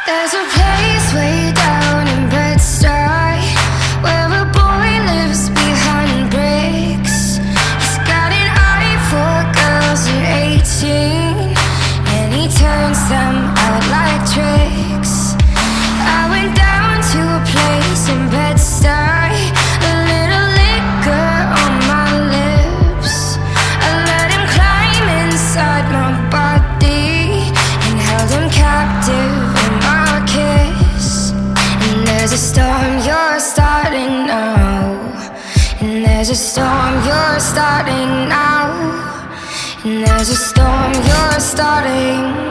There's a place way down in Bed-Stuy where a boy lives behind bricks. He's got an eye for girls at 18, and he turns them out like tricks. I went down to a place in Bed-Stuy, a little liquor on my lips. I let him climb inside my body and held him captive in my kiss. And there's a storm you're starting now, and there's a storm you're starting now, and there's a storm you're starting.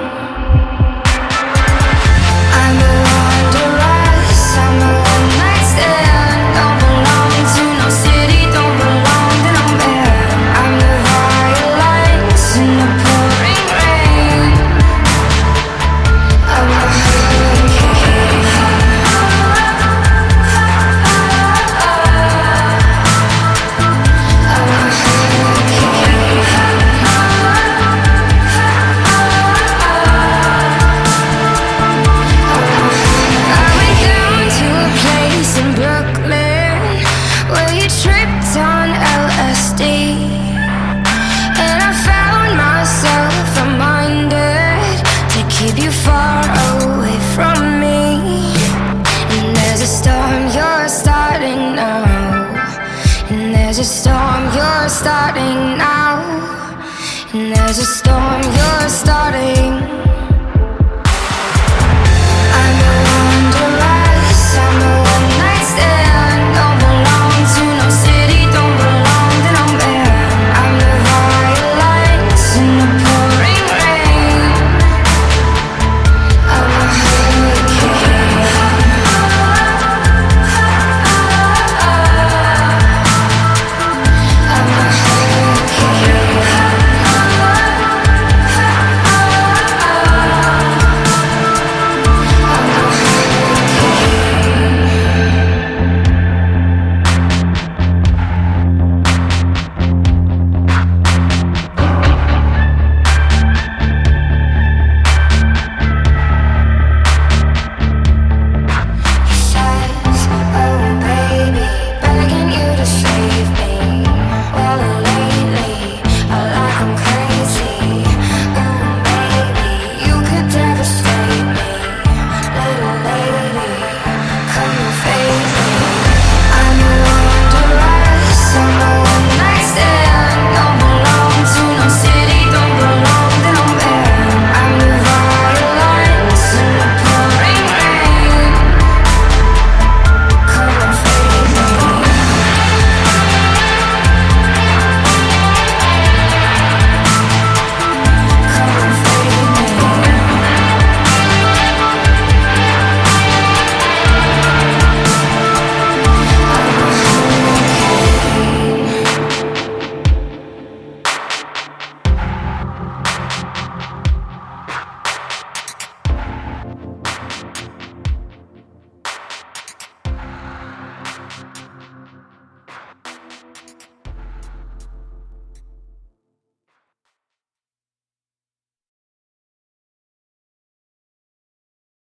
I'm a wanderess, I'm a one-night stand. Don't belong to no city, don't belong to no man. I'm the violence in the pouring rain. I'm a hurricane. I'm a hurricane. I went down to a place in Brooklyn where you tripped on LSD, and I found myself reminded to keep you far away from me. And there's a storm you're starting now, and there's a storm you're starting now, and there's a storm you're starting.